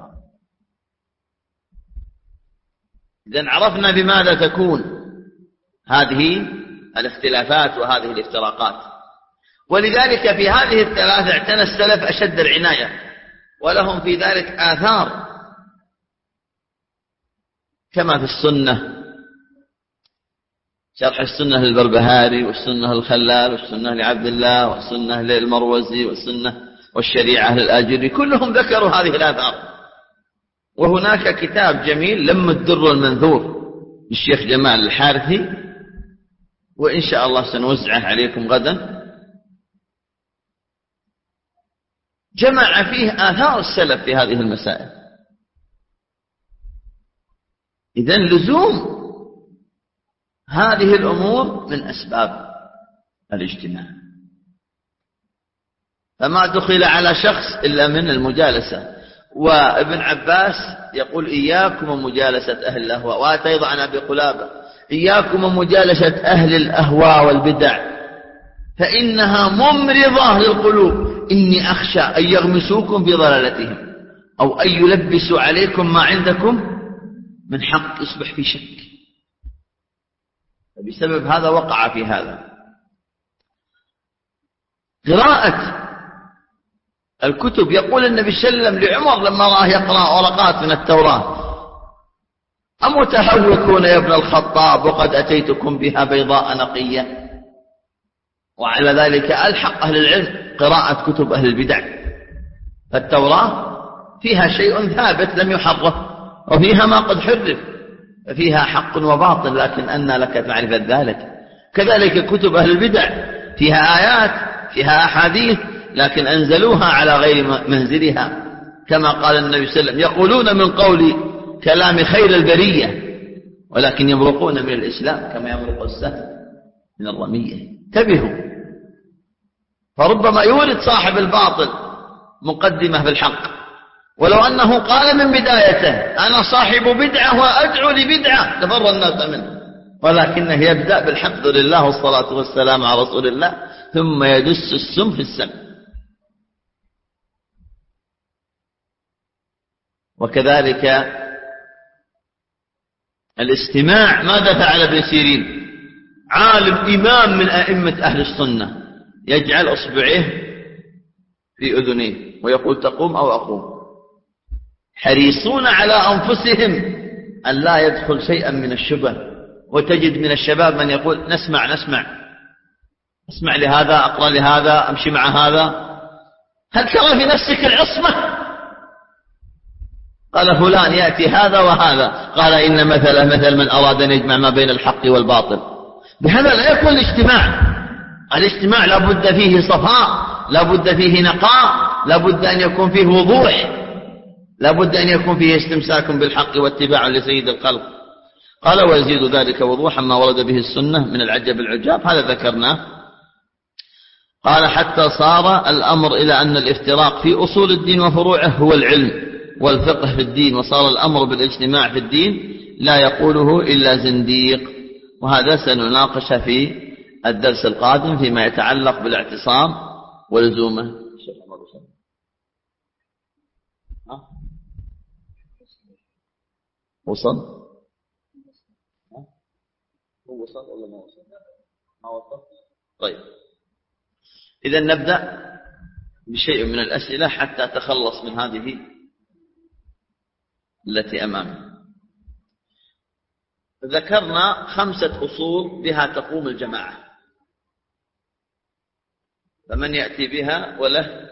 إذن عرفنا بماذا تكون هذه الاختلافات وهذه الافتراقات. ولذلك في هذه الثلاثة اعتنى السلف أشد العناية، ولهم في ذلك آثار كما في السنة، شرح السنة للبربهاري والسنة للخلال والسنة لعبد الله والسنة للمروزي والسنة والشريعة للآجري، كلهم ذكروا هذه الآثار. وهناك كتاب جميل لم الدر المنثور الشيخ جمال الحارثي، وإن شاء الله سنوزعه عليكم غدا، جمع فيه آثار السلف في هذه المسائل. إذن لزوم هذه الأمور من أسباب الاجتماع، فما دخل على شخص إلا من المجالسة. وابن عباس يقول إياكم ومجالسة أهل الأهواء، وآت أيضا عن أبي قلابة إياكم ومجالسة أهل الأهواء والبدع فإنها ممرضة للقلوب، إني أخشى أن يغمسوكم بضلالتهم أو أن يلبسوا عليكم ما عندكم من حق يصبح في شك. فبسبب هذا وقع في هذا. قراءة الكتب، يقول النبي صلى الله عليه وسلم لعمر لما راه يقرأ ورقات من التوراة: أمتهوكون يا ابن الخطاب وقد أتيتكم بها بيضاء نقية. وعلى ذلك ألحق أهل العلم قراءة كتب أهل البدع. فالتوراة فيها شيء ثابت لم يحرف، وفيها ما قد حرف، فيها حق وباطل، لكن أن لك معرفة ذلك. كذلك كتب أهل البدع فيها آيات فيها أحاديث، لكن أنزلوها على غير منزلها، كما قال النبي صلى الله عليه وسلم: يقولون من قول كلام خير البرية ولكن يمرقون من الإسلام كما يمرق السهم من الرمية. انتبهوا، فربما يورد صاحب الباطل مقدمة بالحق، ولو أنه قال من بدايته أنا صاحب بدعة وأدعو لبدعة لفر الناس منه، ولكنه يبدأ بالحمد لله والصلاة والسلام على رسول الله، ثم يدس السم في السم. وكذلك الاستماع. ماذا فعل ابن سيرين؟ عالم إمام من أئمة أهل السنة، يجعل أصبعيه في أذنيه ويقول: تقوم أو أقوم. حريصون على أنفسهم أن لا يدخل شيئا من الشبه. وتجد من الشباب من يقول: نسمع نسمع اسمع لهذا، أقرأ لهذا، أمشي مع هذا. هل ترى في نفسك العصمة؟ قال فلان يأتي هذا وهذا، قال إن مثله مثل من أراد أن يجمع ما بين الحق والباطل. بهذا لا يكون الاجتماع. الاجتماع لابد فيه صفاء، لابد فيه نقاء، لابد أن يكون فيه وضوح، لابد أن يكون فيه استمساك بالحق واتباع لسيد الخلق. قال: ويزيد ذلك وضوحا ما ورد به السنة من العجب العجاب. هذا ذكرناه. قال: حتى صار الأمر إلى أن الافتراق في أصول الدين وفروعه هو العلم والفقه في الدين، وصار الأمر بالاجتماع في الدين لا يقوله إلا زنديق. وهذا سنناقش في الدرس القادم فيما يتعلق بالاعتصام ولزومه. وصل؟ هو وصل ولا ما وصل؟ ما وصل؟ طيب، إذا نبدأ بشيء من الأسئلة حتى أتخلص من هذه التي أمامي. ذكرنا خمسة أصول بها تقوم الجماعة، فمن يأتي بها وله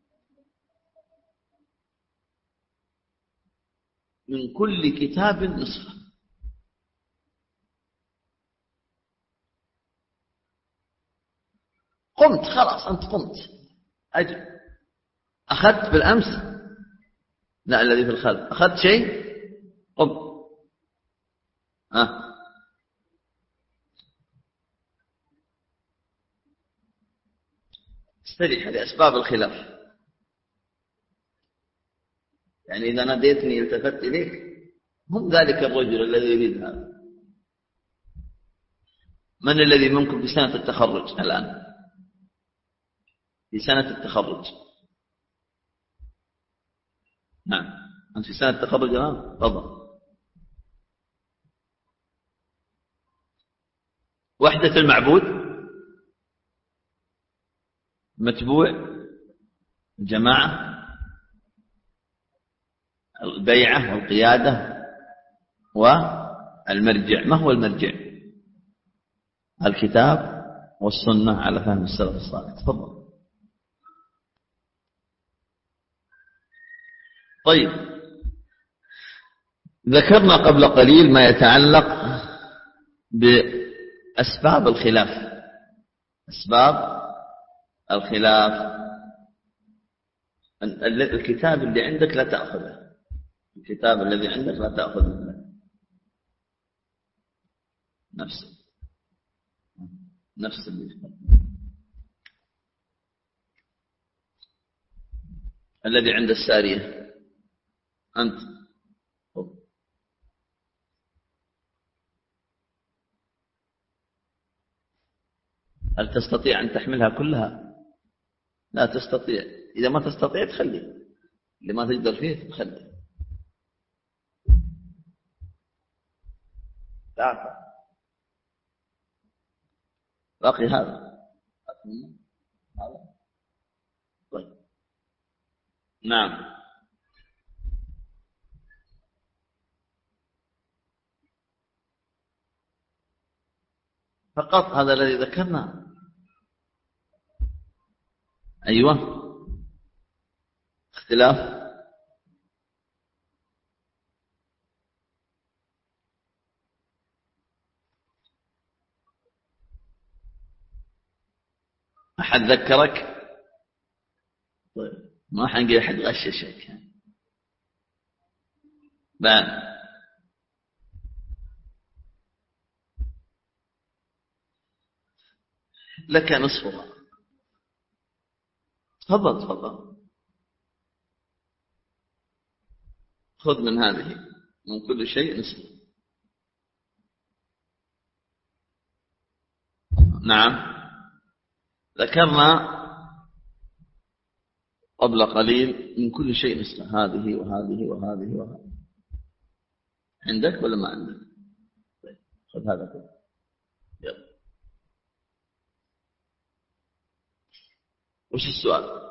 من كل كتاب نصف. قمت خلاص، أنت قمت أجل. أخذت بالأمس؟ لا، الذي في الخلف. أخذت شيء؟ قم. ها استريح. هذه أسباب الخلاف. يعني إذا ناديتني التفت إليك، هم ذلك الرجل الذي يريد هذا. من الذي منكم في سنة التخرج الآن؟ في سنة التخرج. نعم، أنت في سنة التخرج الآن؟ تفضل. وحدة المعبود، متبوع، الجماعة، البيعة والقيادة، والمرجع. ما هو المرجع؟ الكتاب والسنة على فهم السلف الصالح. تفضل. طيب، ذكرنا قبل قليل ما يتعلق بأسباب الخلاف. أسباب الخلاف. الكتاب اللي عندك لا تأخذه، الكتاب الذي عندك لا تأخذه، نفسه نفس اللي الذي عند السارية أنت هل تستطيع أن تحملها كلها؟ لا تستطيع. إذا ما تستطيع تخلي، اللي ما تقدر فيه تخلي. تعرف باقي هذا. طيب نعم. فقط هذا الذي ذكرنا. أيوة اختلاف. أحد ذكرك؟ طيب ما حنقول أحد غششك. بان لك نصفها. تفضل تفضل. خذ من هذه، من كل شيء نصف. نعم ذكرنا قبل قليل من كل شيء نصف، هذه وهذه وهذه وهذه. عندك ولا ما عندك؟ طيب خذ هذا كله. يلا وش السؤال؟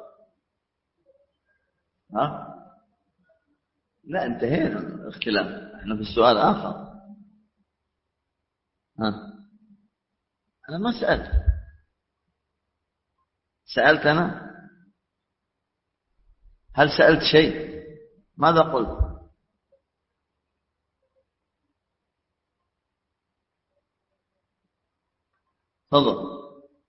ها؟ لا انتهينا من الاختلاف، احنا في السؤال آخر. ها؟ أنا ما سألت. سألت أنا؟ هل سألت شيء؟ ماذا قلت؟ تفضل.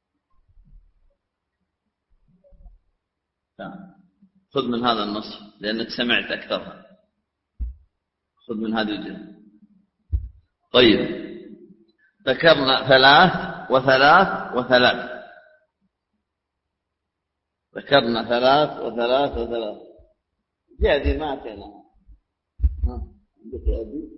خذ من هذا النص لأنك سمعت أكثرها. خذ من هذه الجهة. طيب ذكرنا ثلاث وثلاث وثلاث. ذكرنا ثلاث وثلاث وثلاث. هذه ما أتينا. ها عندك هذه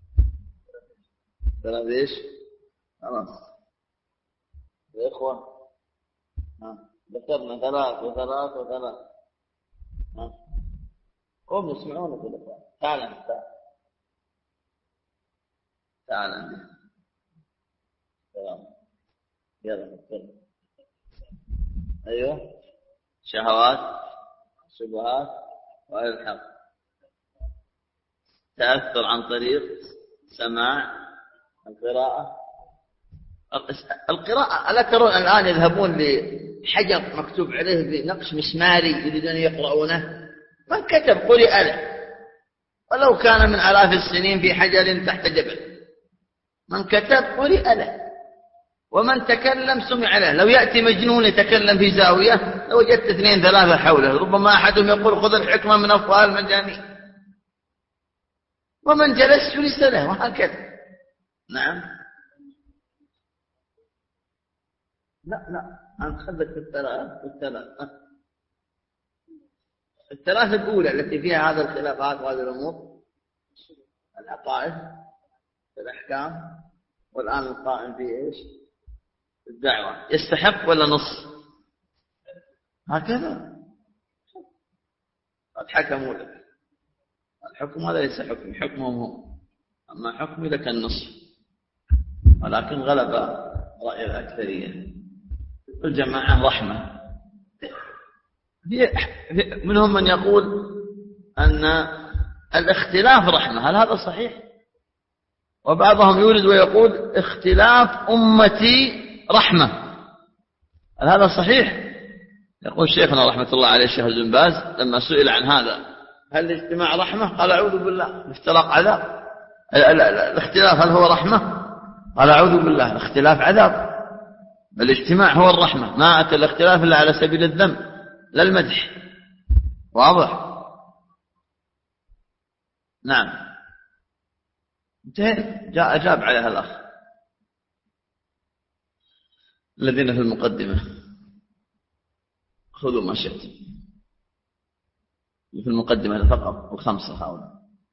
ثلاث إيش؟ خلاص يا إخوة. ها ذكرنا ثلاث وثلاث وثلاث. ها قوم يسمعونك الأخوة. تعال أنت تعال أنت. يلا يلا. أيوة شهوات شبهات والحق. تأثر عن طريق سماع القراءة. القراءة ألا ترون الآن يذهبون لحجر مكتوب عليه بنقش مسماري يريدون يقرؤونه؟ من كتب قرئ له ولو كان من آلاف السنين في حجر تحت جبل. من كتب قرئ له ومن تكلم سمع له. لو يأتي مجنون يتكلم في زاوية لوجدت اثنين ثلاثة حوله، ربما أحدهم يقول خذ الحكمة من أفواه المجانين، ومن جلس جلس له، وهكذا. نعم لا لا أنت خذك في الثلاث الثلاث الثلاث الأولى التي فيها هذا الخلافات وهذه الأمور، العقائد الأحكام، والآن القائم في إيش؟ الدعوة. يستحق ولا نص؟ هكذا قد حكموا لك. الحكم هذا ليس حكم، حكمهم هم، أما حكمي لك النصف، ولكن غلب رأي الأكثرية. الجماعة رحمة. منهم من يقول أن الاختلاف رحمة. هل هذا صحيح؟ وبعضهم يورد ويقول اختلاف أمتي رحمة. هل هذا صحيح؟ يقول شيخنا رحمة الله عليه الشيخ بن باز لما سئل عن هذا هل الاجتماع رحمة؟ قال أعوذ بالله، الافتراق عذاب. الاختلاف هل هو رحمة؟ قال أعوذ بالله، الاختلاف عذاب، الاجتماع هو الرحمة، ما أتى الاختلاف إلا على سبيل الذم لا المدح. واضح؟ نعم. انتهى. جاء أجاب عليها الأخ. الذين في المقدمة خذوا ما شئتم، في المقدمة فقط الخمسة هؤلاء.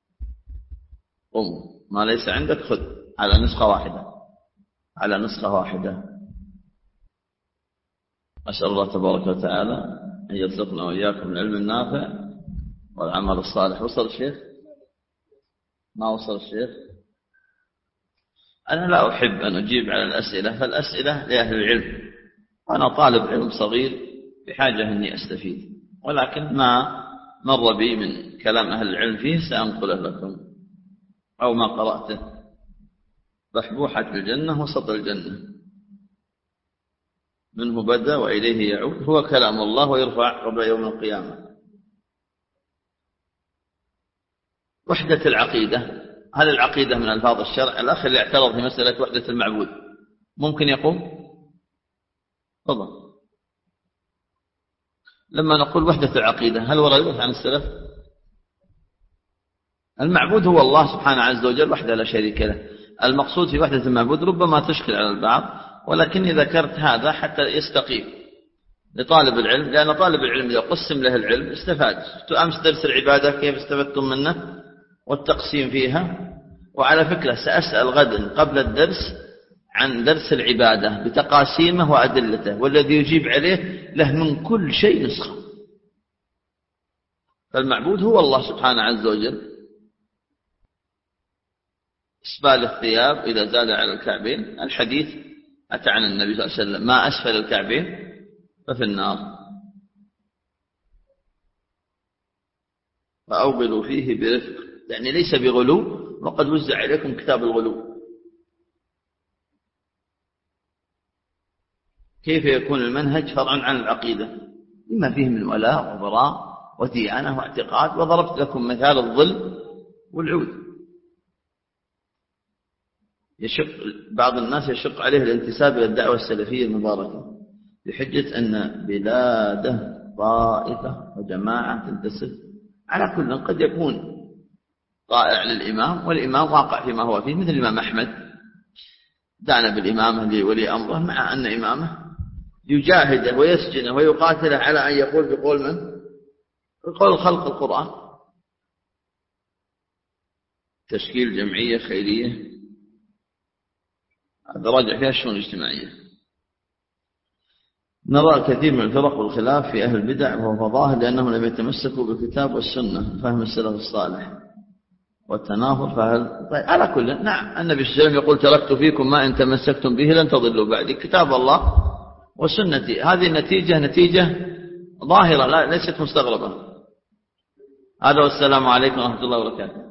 قم ما ليس عندك خذ على نسخة واحدة، على نسخة واحدة. أسأل الله تبارك وتعالى أن يرزقنا وإياكم العلم النافع والعمل الصالح. وصل الشيخ؟ ما وصل الشيخ؟ أنا لا أحب أن أجيب على الأسئلة، فالأسئلة لأهل العلم، وأنا طالب علم صغير بحاجة أني أستفيد، ولكن ما مر بي من كلام أهل العلم فيه سأنقله لكم، أو ما قرأته. بحبوحة الجنة وسط الجنة، منه بدأ وإليه يعود، هو كلام الله ويرفع قبل يوم القيامة. وحدة العقيدة، هل العقيدة من ألفاظ الشرع؟ الأخ اللي اعترض في مسألة وحدة المعبود ممكن يقوم؟ تفضل. لما نقول وحدة العقيدة هل وردت عن السلف؟ المعبود هو الله سبحانه عز وجل وحده لا شريك له. المقصود في وحدة المعبود ربما تشكل على البعض، ولكني ذكرت هذا حتى يستقيم لطالب العلم، لأن طالب العلم إذا قسم له العلم استفاد. أمس درس العبادة كيف استفدتم منه والتقسيم فيها. وعلى فكرة سأسأل غدا قبل الدرس عن درس العبادة بتقاسيمه وأدلته، والذي يجيب عليه له من كل شيء نسخة. فالمعبود هو الله سبحانه عز وجل. إسبال الثياب إذا زاد على الكعبين، الحديث أتى عن النبي صلى الله عليه وسلم ما أسفل الكعبين ففي النار، فأوغلوا فيه برفق، يعني ليس بغلو، وقد وزع عليكم كتاب الغلو. كيف يكون المنهج فرعا عن العقيدة؟ لما فيه من ولاء وبراء وديانة واعتقاد، وضربت لكم مثال الظل والعود. يشق بعض الناس يشق عليه الانتساب إلى الدعوة السلفية المباركة بحجة أن بلاده طائفة وجماعة تنتسب. على كل قد يكون طائع للإمام والإمام واقع فيما هو فيه، مثل الإمام أحمد دعنا بالإمامة لولي أمره، مع أن إمامه يجاهده ويسجنه ويقاتله على أن يقول بقول من؟ بقول خلق القرآن. تشكيل جمعية خيرية هذا راجع فيها الشؤون الاجتماعية. نرى كثير من الفرق والخلاف في أهل البدع وهو ظاهر لأنهم لم يتمسكوا بالكتاب والسنة فهم السلف الصالح والتناظر. فهل طيب على كل نعم، النبي صلى الله عليه وسلم يقول تركت فيكم ما إن تمسكتم به لن تضلوا بعدي، كتاب الله وسنتي. هذه النتيجة نتيجة ظاهرة لا ليست مستغربة. هذا والسلام عليكم ورحمة الله وبركاته.